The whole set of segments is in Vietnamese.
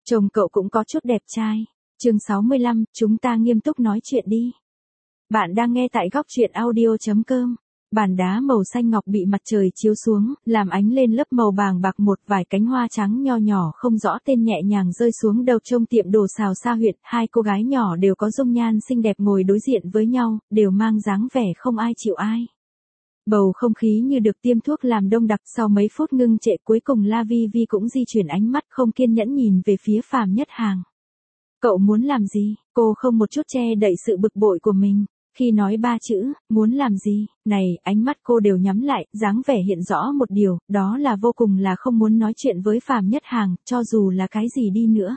Chồng cậu cũng có chút đẹp trai. Chương 65, chúng ta nghiêm túc nói chuyện đi. Bạn đang nghe tại góc truyện audio.com. Bàn đá màu xanh ngọc bị mặt trời chiếu xuống, làm ánh lên lớp màu bàng bạc, một vài cánh hoa trắng nho nhỏ không rõ tên nhẹ nhàng rơi xuống đầu. Trong tiệm đồ xào xa huyệt, hai cô gái nhỏ đều có dung nhan xinh đẹp ngồi đối diện với nhau, đều mang dáng vẻ không ai chịu ai. Bầu không khí như được tiêm thuốc làm đông đặc. Sau mấy phút ngưng trệ, cuối cùng La Vi Vi cũng di chuyển ánh mắt không kiên nhẫn nhìn về phía Phàm Nhất Hàng. Cậu muốn làm gì? Cô không một chút che đậy sự bực bội của mình. Khi nói ba chữ, muốn làm gì, này, ánh mắt cô đều nhắm lại, dáng vẻ hiện rõ một điều, đó là vô cùng là không muốn nói chuyện với Phàm Nhất Hàng, cho dù là cái gì đi nữa.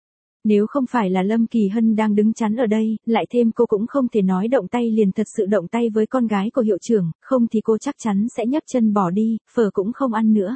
Nếu không phải là Lâm Kỳ Hân đang đứng chắn ở đây, lại thêm cô cũng không thể nói động tay liền thật sự động tay với con gái của hiệu trưởng, không thì cô chắc chắn sẽ nhấc chân bỏ đi, phở cũng không ăn nữa.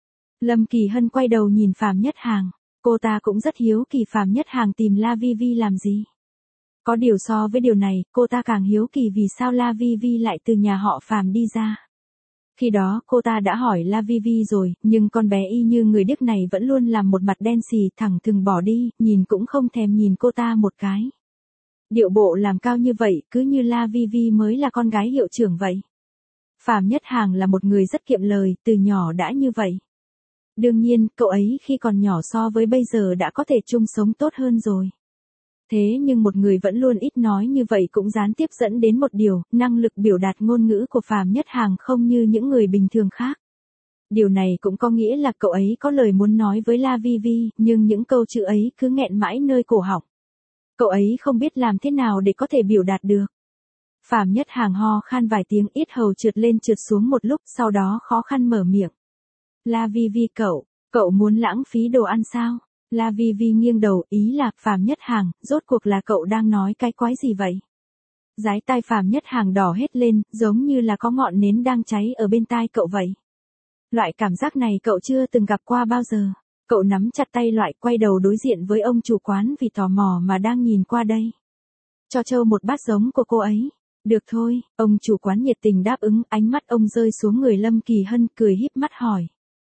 Lâm Kỳ Hân quay đầu nhìn Phàm Nhất Hàng, cô ta cũng rất hiếu kỳ Phàm Nhất Hàng tìm La Vi Vi làm gì. Có điều so với điều này, cô ta càng hiếu kỳ vì sao La Vi Vi lại từ nhà họ Phàm đi ra. Khi đó cô ta đã hỏi La Vi Vi rồi, nhưng con bé y như người điếc này vẫn luôn làm một mặt đen xì thẳng thừng bỏ đi, nhìn cũng không thèm nhìn cô ta một cái. Điệu bộ làm cao như vậy, cứ như La Vi Vi mới là con gái hiệu trưởng vậy. Phàm Nhất Hàng là một người rất kiệm lời, từ nhỏ đã như vậy. Đương nhiên, cậu ấy khi còn nhỏ so với bây giờ đã có thể chung sống tốt hơn rồi. Thế nhưng một người vẫn luôn ít nói như vậy cũng gián tiếp dẫn đến một điều, năng lực biểu đạt ngôn ngữ của Phàm Nhất Hàng không như những người bình thường khác. Điều này cũng có nghĩa là cậu ấy có lời muốn nói với La Vi Vi, nhưng những câu chữ ấy cứ nghẹn mãi nơi cổ họng. Cậu ấy không biết làm thế nào để có thể biểu đạt được. Phàm Nhất Hàng ho khan vài tiếng, yết hầu trượt lên trượt xuống một lúc, sau đó khó khăn mở miệng. La Vi Vi, cậu muốn lãng phí đồ ăn sao? La Vi Vi nghiêng đầu, ý là, Phàm Nhất Hàng, rốt cuộc là cậu đang nói cái quái gì vậy? Dái tai Phàm Nhất Hàng đỏ hết lên, giống như là có ngọn nến đang cháy ở bên tai cậu vậy. Loại cảm giác này cậu chưa từng gặp qua bao giờ. Cậu nắm chặt tay lại, quay đầu đối diện với ông chủ quán vì tò mò mà đang nhìn qua đây. Cho Châu một bát giống của cô ấy. Được thôi, ông chủ quán nhiệt tình đáp ứng, ánh mắt ông rơi xuống người Lâm Kỳ Hân, cười híp mắt hỏi.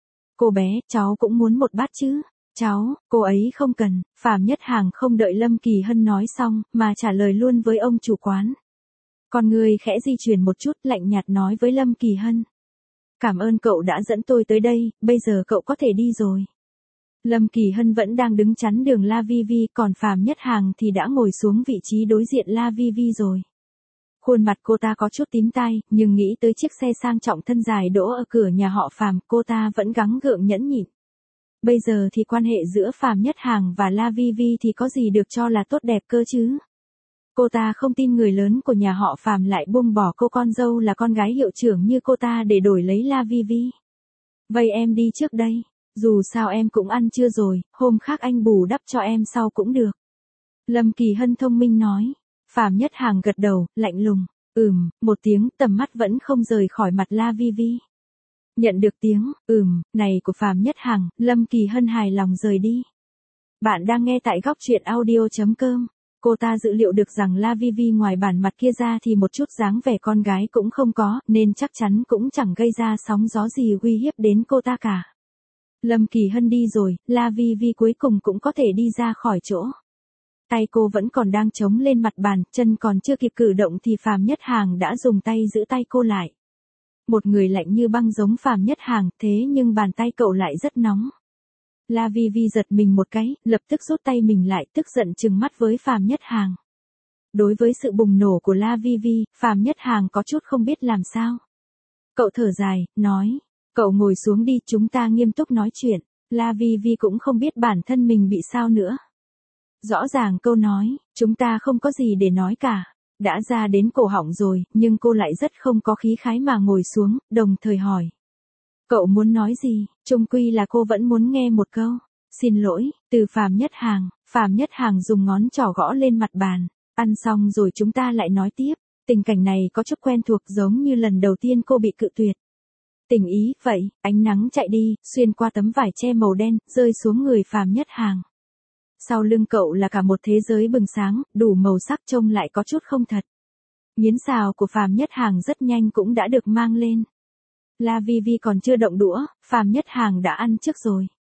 Cô bé, cháu cũng muốn một bát chứ? Cháu, cô ấy không cần. Phàm Nhất Hàng không đợi Lâm Kỳ Hân nói xong, mà trả lời luôn với ông chủ quán. Con người khẽ di chuyển một chút, lạnh nhạt nói với Lâm Kỳ Hân. Cảm ơn cậu đã dẫn tôi tới đây, bây giờ cậu có thể đi rồi. Lâm Kỳ Hân vẫn đang đứng chắn đường La Vi Vi, còn Phàm Nhất Hàng thì đã ngồi xuống vị trí đối diện La Vi Vi rồi. Khuôn mặt cô ta có chút tím tai, nhưng nghĩ tới chiếc xe sang trọng thân dài đỗ ở cửa nhà họ Phàm, cô ta vẫn gắng gượng nhẫn nhịn. Bây giờ thì quan hệ giữa Phàm Nhất Hàng và La Vi Vi thì có gì được cho là tốt đẹp cơ chứ? Cô ta không tin người lớn của nhà họ Phàm lại buông bỏ cô con dâu là con gái hiệu trưởng như cô ta để đổi lấy La Vi Vi. Vậy em đi trước đây, dù sao em cũng ăn trưa rồi, hôm khác anh bù đắp cho em sau cũng được. Lâm Kỳ Hân thông minh nói. Phàm Nhất Hàng gật đầu, lạnh lùng. Một tiếng, tầm mắt vẫn không rời khỏi mặt La Vi Vi. Nhận được tiếng, này của Phàm Nhất Hàng, Lâm Kỳ Hân hài lòng rời đi. Bạn đang nghe tại góc truyện audio.com. Cô ta dự liệu được rằng La Vi Vi ngoài bản mặt kia ra thì một chút dáng vẻ con gái cũng không có, nên chắc chắn cũng chẳng gây ra sóng gió gì uy hiếp đến cô ta cả. Lâm Kỳ Hân đi rồi, La Vi Vi cuối cùng cũng có thể đi ra khỏi chỗ. Tay cô vẫn còn đang chống lên mặt bàn, chân còn chưa kịp cử động thì Phàm Nhất Hàng đã dùng tay giữ tay cô lại. Một người lạnh như băng giống Phàm Nhất Hàng, thế nhưng bàn tay cậu lại rất nóng. La Vi Vi giật mình một cái, lập tức rút tay mình lại, tức giận trừng mắt với Phàm Nhất Hàng. Đối với sự bùng nổ của La Vi Vi, Phàm Nhất Hàng có chút không biết làm sao. Cậu thở dài, nói, cậu ngồi xuống đi, chúng ta nghiêm túc nói chuyện. La Vi Vi cũng không biết bản thân mình bị sao nữa. Rõ ràng câu nói, chúng ta không có gì để nói cả, đã ra đến cổ họng rồi, nhưng cô lại rất không có khí khái mà ngồi xuống, đồng thời hỏi. Cậu muốn nói gì? Chung quy là cô vẫn muốn nghe một câu. Xin lỗi, từ Phàm Nhất Hàng. Phàm Nhất Hàng dùng ngón trỏ gõ lên mặt bàn. Ăn xong rồi chúng ta lại nói tiếp. Tình cảnh này có chút quen thuộc, giống như lần đầu tiên cô bị cự tuyệt. Tình ý, vậy, ánh nắng chạy đi, xuyên qua tấm vải che màu đen, rơi xuống người Phàm Nhất Hàng. Sau lưng cậu là cả một thế giới bừng sáng, đủ màu sắc, trông lại có chút không thật. Miến xào của Phàm Nhất Hàng rất nhanh cũng đã được mang lên. La Vi Vi còn chưa động đũa, Phàm Nhất Hàng đã ăn trước rồi.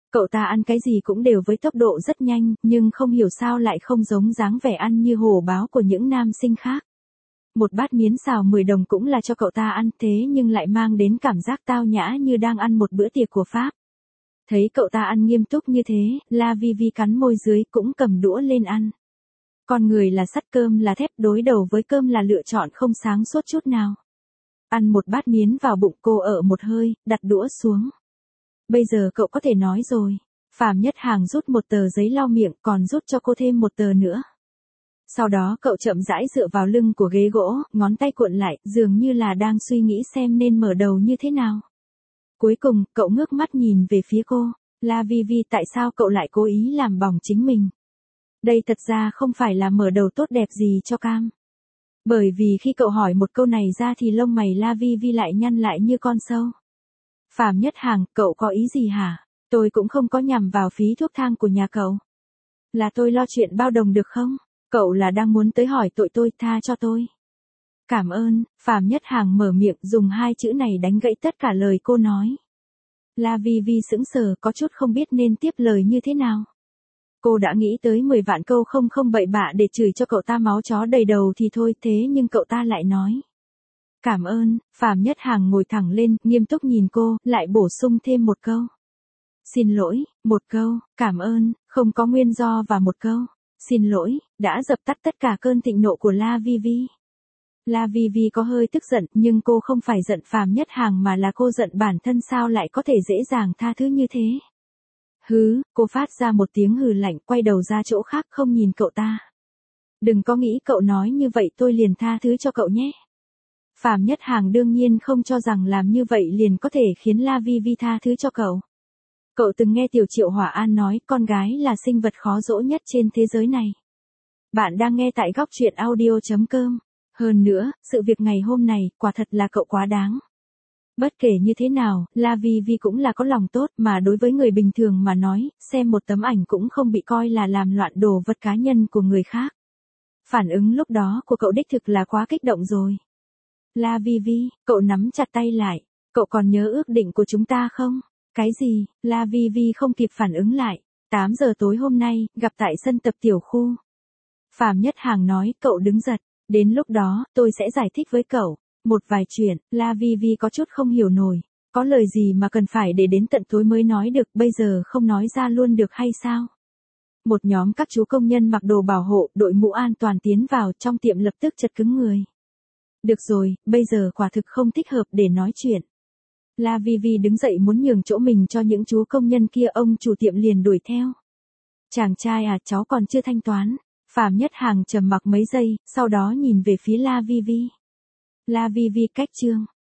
Cậu ta ăn cái gì cũng đều với tốc độ rất nhanh, nhưng không hiểu sao lại không giống dáng vẻ ăn như hổ báo của những nam sinh khác. Một bát miến xào 10 đồng cũng là cho cậu ta ăn thế nhưng lại mang đến cảm giác tao nhã như đang ăn một bữa tiệc của Pháp. Thấy cậu ta ăn nghiêm túc như thế, La Vi Vi cắn môi dưới cũng cầm đũa lên ăn. Con người là sắt cơm là thép, đối đầu với cơm là lựa chọn không sáng suốt chút nào. Ăn một bát miến vào bụng, cô ở một hơi, đặt đũa xuống. Bây giờ cậu có thể nói rồi. Phạm Nhất Hàng rút một tờ giấy lau miệng, còn rút cho cô thêm một tờ nữa. Sau đó cậu chậm rãi dựa vào lưng của ghế gỗ, ngón tay cuộn lại, dường như là đang suy nghĩ xem nên mở đầu như thế nào. Cuối cùng, cậu ngước mắt nhìn về phía cô. La Vi Vi, tại sao cậu lại cố ý làm bỏng chính mình? Đây thật ra không phải là mở đầu tốt đẹp gì cho Cam. Bởi vì khi cậu hỏi một câu này ra thì lông mày La Vi Vi lại nhăn lại như con sâu. Phạm Nhất Hàng, cậu có ý gì hả? Tôi cũng không có nhằm vào phí thuốc thang của nhà cậu. Là tôi lo chuyện bao đồng được không? Cậu là đang muốn tới hỏi tội tôi, tha cho tôi. Cảm ơn, Phạm Nhất Hàng mở miệng dùng hai chữ này đánh gãy tất cả lời cô nói. La Vi Vi sững sờ, có chút không biết nên tiếp lời như thế nào. Cô đã nghĩ tới 10 vạn câu không bậy bạ để chửi cho cậu ta máu chó đầy đầu thì thôi, thế nhưng cậu ta lại nói. Cảm ơn. Phạm Nhất Hàng ngồi thẳng lên, nghiêm túc nhìn cô, lại bổ sung thêm một câu. Xin lỗi, một câu, cảm ơn, không có nguyên do và một câu. Xin lỗi, đã dập tắt tất cả cơn thịnh nộ của La Vi Vi. La Vi Vi có hơi tức giận, nhưng cô không phải giận Phạm Nhất Hàng mà là cô giận bản thân sao lại có thể dễ dàng tha thứ như thế. Hứ, cô phát ra một tiếng hừ lạnh, quay đầu ra chỗ khác không nhìn cậu ta. Đừng có nghĩ cậu nói như vậy tôi liền tha thứ cho cậu nhé. Phạm Nhất Hàng đương nhiên không cho rằng làm như vậy liền có thể khiến La Vi Vi tha thứ cho cậu. Cậu từng nghe Tiểu Triệu Hỏa An nói con gái là sinh vật khó dỗ nhất trên thế giới này. Bạn đang nghe tại góc truyện audio.com. Hơn nữa, sự việc ngày hôm này, quả thật là cậu quá đáng. Bất kể như thế nào, La Vi Vi cũng là có lòng tốt mà đối với người bình thường mà nói, xem một tấm ảnh cũng không bị coi là làm loạn đồ vật cá nhân của người khác. Phản ứng lúc đó của cậu đích thực là quá kích động rồi. La Vi Vi, cậu nắm chặt tay lại, cậu còn nhớ ước định của chúng ta không? Cái gì? La Vi Vi không kịp phản ứng lại. 8 giờ tối hôm nay, gặp tại sân tập tiểu khu. Phạm Nhất Hàng nói, cậu đứng giật. Đến lúc đó, tôi sẽ giải thích với cậu. Một vài chuyện, La Vi Vi có chút không hiểu nổi. Có lời gì mà cần phải để đến tận tối mới nói được, bây giờ không nói ra luôn được hay sao? Một nhóm các chú công nhân mặc đồ bảo hộ, đội mũ an toàn tiến vào, trong tiệm lập tức chật cứng người. Được rồi, bây giờ quả thực không thích hợp để nói chuyện. La Vi Vi đứng dậy muốn nhường chỗ mình cho những chú công nhân kia, ông chủ tiệm liền đuổi theo. Chàng trai à, cháu còn chưa thanh toán. Phạm Nhất Hàng trầm mặc mấy giây, sau đó nhìn về phía La Vi Vi. La Vi Vi cách chương.